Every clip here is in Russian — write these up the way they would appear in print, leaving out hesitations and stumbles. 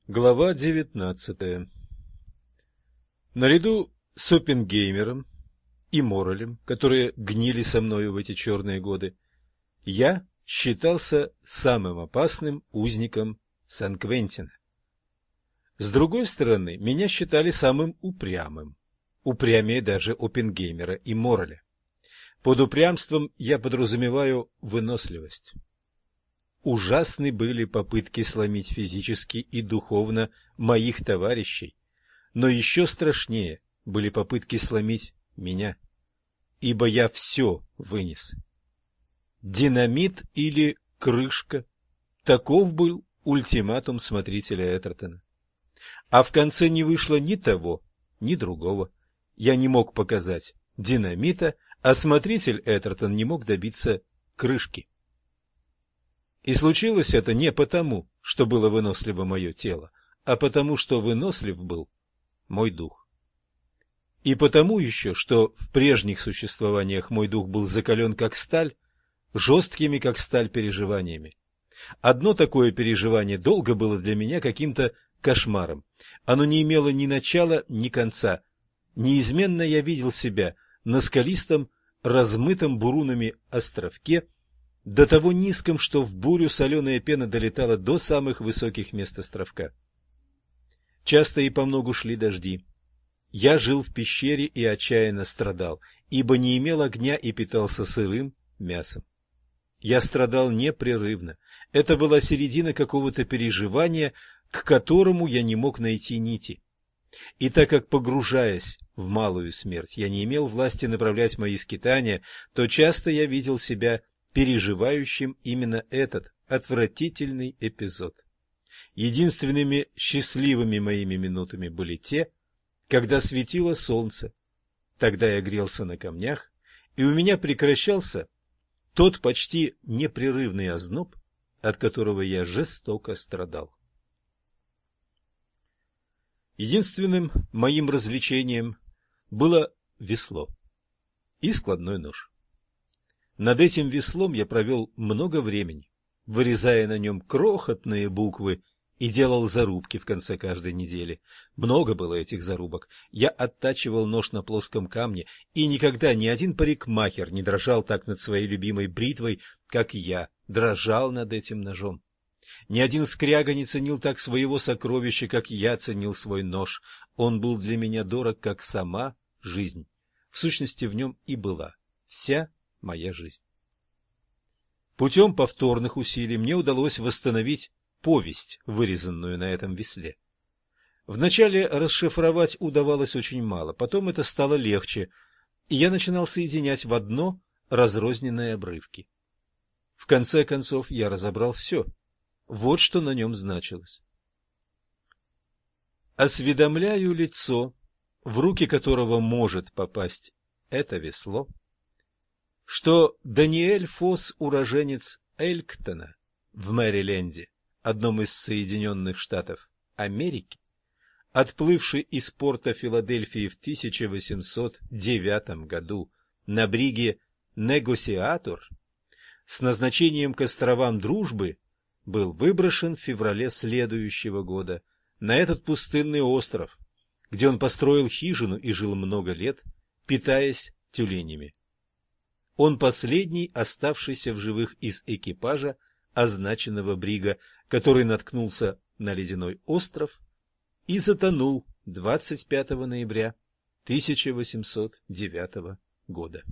Глава 19. Наряду с Оппенгеймером и Моррелем, которые гнили со мною в эти черные годы, я считался самым опасным узником Сан-Квентина. С другой стороны, меня считали самым упрямым, упрямее даже Оппенгеймера и Морреля. Под упрямством я подразумеваю выносливость. Ужасны были попытки сломить физически и духовно моих товарищей, но еще страшнее были попытки сломить меня, ибо я все вынес. Динамит или крышка — таков был ультиматум смотрителя Эттертона. А в конце не вышло ни того, ни другого. Я не мог показать динамита, а смотритель Эттертон не мог добиться крышки. И случилось это не потому, что было выносливо мое тело, а потому, что вынослив был мой дух. И потому еще, что в прежних существованиях мой дух был закален как сталь, жесткими как сталь переживаниями. Одно такое переживание долго было для меня каким-то кошмаром. Оно не имело ни начала, ни конца. Неизменно я видел себя на скалистом, размытом бурунами островке, до того низком, что в бурю соленая пена долетала до самых высоких мест островка. Часто и помногу шли дожди. Я жил в пещере и отчаянно страдал, ибо не имел огня и питался сырым мясом. Я страдал непрерывно. Это была середина какого-то переживания, к которому я не мог найти нити. И так как, погружаясь в малую смерть, я не имел власти направлять мои скитания, то часто я видел себя переживающим именно этот отвратительный эпизод. Единственными счастливыми моими минутами были те, когда светило солнце. Тогда я грелся на камнях, и у меня прекращался тот почти непрерывный озноб, от которого я жестоко страдал. Единственным моим развлечением было весло и складной нож. Над этим веслом я провел много времени, вырезая на нем крохотные буквы и делал зарубки в конце каждой недели. Много было этих зарубок. Я оттачивал нож на плоском камне, и никогда ни один парикмахер не дрожал так над своей любимой бритвой, как я дрожал над этим ножом. Ни один скряга не ценил так своего сокровища, как я ценил свой нож. Он был для меня дорог, как сама жизнь. В сущности, в нем и была вся моя жизнь. Путем повторных усилий мне удалось восстановить повесть, вырезанную на этом весле. Вначале расшифровать удавалось очень мало, потом это стало легче, и я начинал соединять в одно разрозненные обрывки. В конце концов я разобрал все. Вот что на нем значилось. Осведомляю лицо, в руки которого может попасть это весло, что Даниэль Фосс, уроженец Элктона в Мэриленде, одном из Соединенных Штатов Америки, отплывший из порта Филадельфии в 1809 году на бриге «Негосиатор» с назначением к островам Дружбы, был выброшен в феврале следующего года на этот пустынный остров, где он построил хижину и жил много лет, питаясь тюленями. Он последний оставшийся в живых из экипажа означенного брига, который наткнулся на ледяной остров и затонул 25 ноября 1809 года.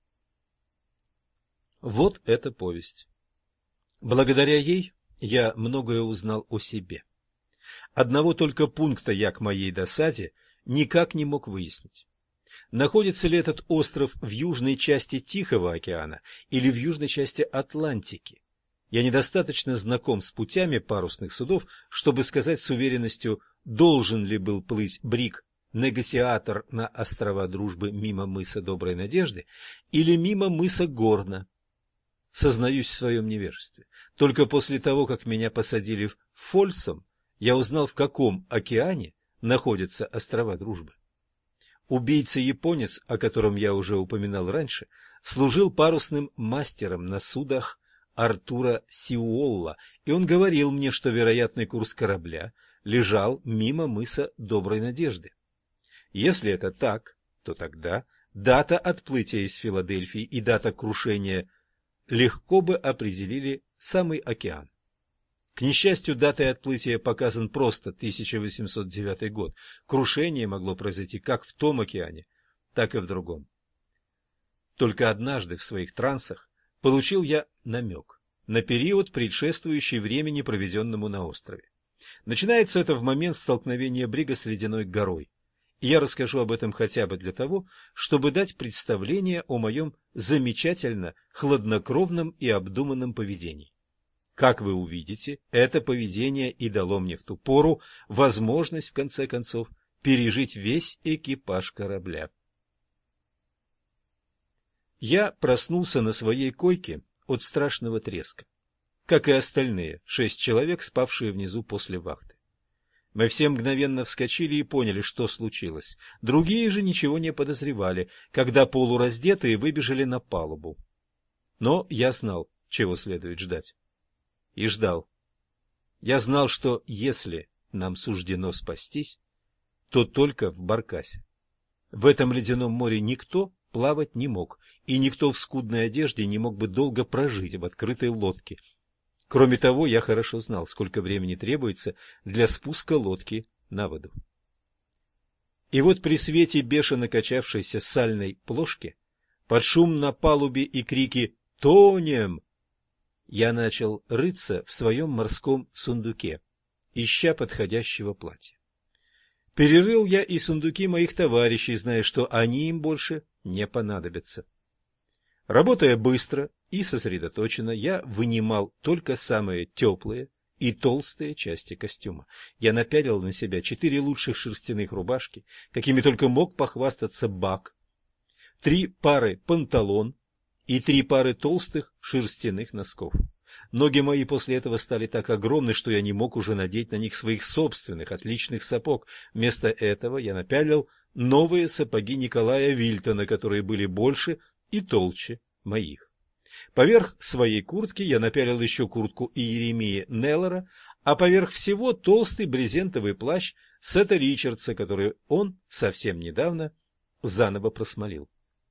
Вот эта повесть. Благодаря ей я многое узнал о себе. Одного только пункта я к моей досаде никак не мог выяснить. Находится ли этот остров в южной части Тихого океана или в южной части Атлантики? Я недостаточно знаком с путями парусных судов, чтобы сказать с уверенностью, должен ли был плыть бриг «Негосиатор» на острова Дружбы мимо мыса Доброй Надежды или мимо мыса Горна. Сознаюсь в своем невежестве. Только после того, как меня посадили в Фольсом, я узнал, в каком океане находятся острова Дружбы. Убийца-японец, о котором я уже упоминал раньше, служил парусным мастером на судах Артура Сиуолла, и он говорил мне, что вероятный курс корабля лежал мимо мыса Доброй Надежды. Если это так, то тогда дата отплытия из Филадельфии и дата крушения легко бы определили самый океан. К несчастью, датой отплытия показан просто 1809 год. Крушение могло произойти как в том океане, так и в другом. Только однажды в своих трансах получил я намек на период, предшествующий времени, проведенному на острове. Начинается это в момент столкновения брига с ледяной горой. И я расскажу об этом хотя бы для того, чтобы дать представление о моем замечательно хладнокровном и обдуманном поведении. Как вы увидите, это поведение и дало мне в ту пору возможность, в конце концов, пережить весь экипаж корабля. Я проснулся на своей койке от страшного треска, как и остальные 6 человек, спавшие внизу после вахты. Мы все мгновенно вскочили и поняли, что случилось. Другие же ничего не подозревали, когда полураздетые выбежали на палубу. Но я знал, чего следует ждать. И ждал. Я знал, что если нам суждено спастись, то только в баркасе. В этом ледяном море никто плавать не мог, и никто в скудной одежде не мог бы долго прожить в открытой лодке. Кроме того, я хорошо знал, сколько времени требуется для спуска лодки на воду. И вот при свете бешено качавшейся сальной плошки, под шум на палубе и крики «Тонем!», я начал рыться в своем морском сундуке, ища подходящего платья. Перерыл я и сундуки моих товарищей, зная, что они им больше не понадобятся. Работая быстро и сосредоточенно, я вынимал только самые теплые и толстые части костюма. Я напялил на себя 4 лучших шерстяных рубашки, какими только мог похвастаться Бак, 3 пары панталон и 3 пары толстых шерстяных носков. Ноги мои после этого стали так огромны, что я не мог уже надеть на них своих собственных отличных сапог. Вместо этого я напялил новые сапоги Николая Вильтона, которые были больше и толще моих. Поверх своей куртки я напялил еще куртку Иеремии Неллора, а поверх всего толстый брезентовый плащ Сета Ричардса, который он совсем недавно заново просмолил.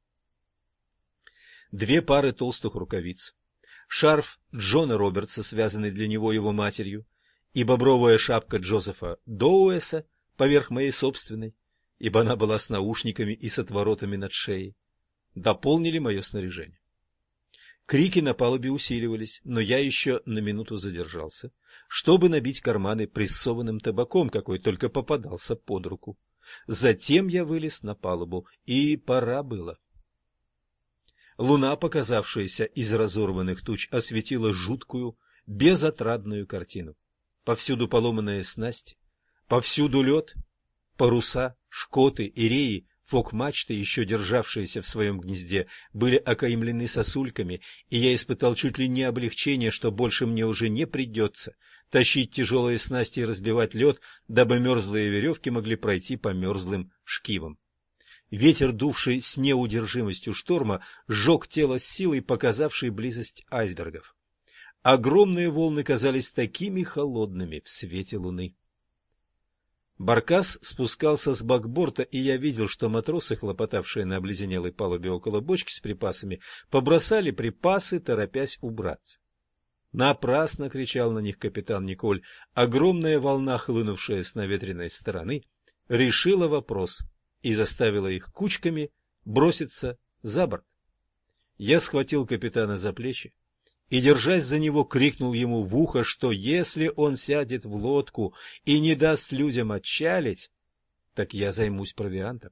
2 пары толстых рукавиц, шарф Джона Робертса, связанный для него его матерью, и бобровая шапка Джозефа Доуэса поверх моей собственной, ибо она была с наушниками и с отворотами над шеей, дополнили мое снаряжение. Крики на палубе усиливались, но я еще на минуту задержался, чтобы набить карманы прессованным табаком, какой только попадался под руку. Затем я вылез на палубу, и пора было. Луна, показавшаяся из разорванных туч, осветила жуткую, безотрадную картину. Повсюду поломанные снасти, повсюду лед, паруса, шкоты и реи, фок-мачты, еще державшиеся в своем гнезде, были окаймлены сосульками, и я испытал чуть ли не облегчение, что больше мне уже не придется тащить тяжелые снасти и разбивать лед, дабы мерзлые веревки могли пройти по мерзлым шкивам. Ветер, дувший с неудержимостью шторма, сжег тело с силой, показавшей близость айсбергов. Огромные волны казались такими холодными в свете луны. Баркас спускался с бакборта, и я видел, что матросы, хлопотавшие на обледенелой палубе около бочки с припасами, побросали припасы, торопясь убраться. Напрасно кричал на них капитан Николь. Огромная волна, хлынувшая с наветренной стороны, решила вопрос и заставила их кучками броситься за борт. Я схватил капитана за плечи и, держась за него, крикнул ему в ухо, что если он сядет в лодку и не даст людям отчалить, так я займусь провиантом.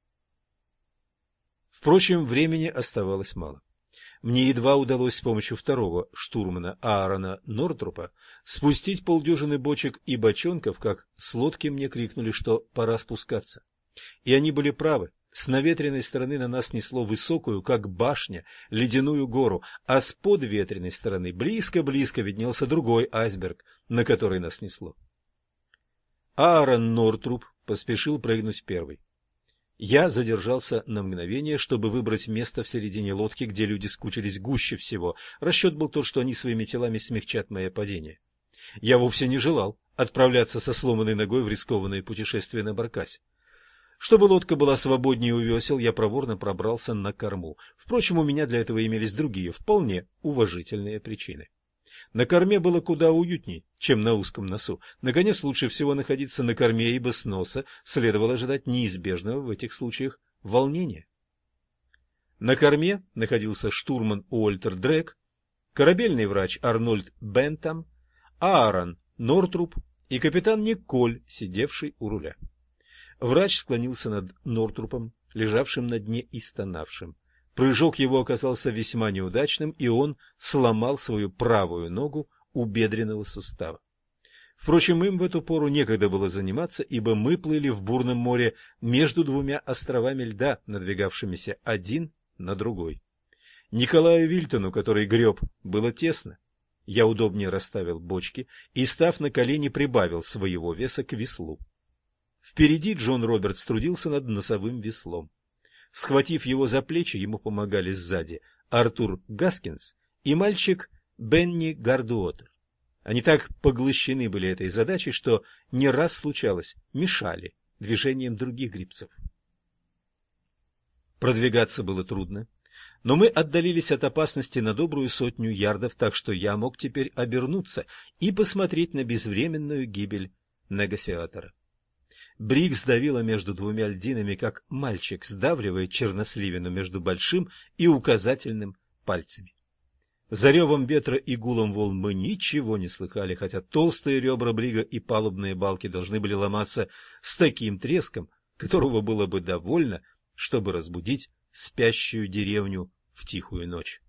Впрочем, времени оставалось мало. Мне едва удалось с помощью второго штурмана Аарона Нортрупа спустить полдюжины бочек и бочонков, как с лодки мне крикнули, что пора спускаться. И они были правы. С наветренной стороны на нас несло высокую, как башня, ледяную гору, а с подветренной стороны близко-близко виднелся другой айсберг, на который нас несло. Аарон Нортруп поспешил прыгнуть первый. Я задержался на мгновение, чтобы выбрать место в середине лодки, где люди скучились гуще всего. Расчет был тот, что они своими телами смягчат мое падение. Я вовсе не желал отправляться со сломанной ногой в рискованное путешествие на баркасе. Чтобы лодка была свободнее у весел, я проворно пробрался на корму. Впрочем, у меня для этого имелись другие, вполне уважительные причины. На корме было куда уютней, чем на узком носу. Наконец, лучше всего находиться на корме, ибо с носа следовало ожидать неизбежного в этих случаях волнения. На корме находился штурман Уолтер Дрек, корабельный врач Арнольд Бентам, Аарон Нортруп и капитан Николь, сидевший у руля. Врач склонился над Нортрупом, лежавшим на дне и стонавшим. Прыжок его оказался весьма неудачным, и он сломал свою правую ногу у бедренного сустава. Впрочем, им в эту пору некогда было заниматься, ибо мы плыли в бурном море между двумя островами льда, надвигавшимися один на другой. Николаю Вильтону, который греб, было тесно. Я удобнее расставил бочки и, став на колени, прибавил своего веса к веслу. Впереди Джон Робертс трудился над носовым веслом. Схватив его за плечи, ему помогали сзади Артур Гаскинс и мальчик Бенни Гардуотер. Они так поглощены были этой задачей, что не раз случалось, мешали движениям других гребцов. Продвигаться было трудно, но мы отдалились от опасности на добрую 100 ярдов, так что я мог теперь обернуться и посмотреть на безвременную гибель негосиатора. Бриг сдавила между двумя льдинами, как мальчик сдавливает черносливину между большим и указательным пальцами. За ревом ветра и гулом волн мы ничего не слыхали, хотя толстые ребра Брига и палубные балки должны были ломаться с таким треском, которого было бы довольно, чтобы разбудить спящую деревню в тихую ночь.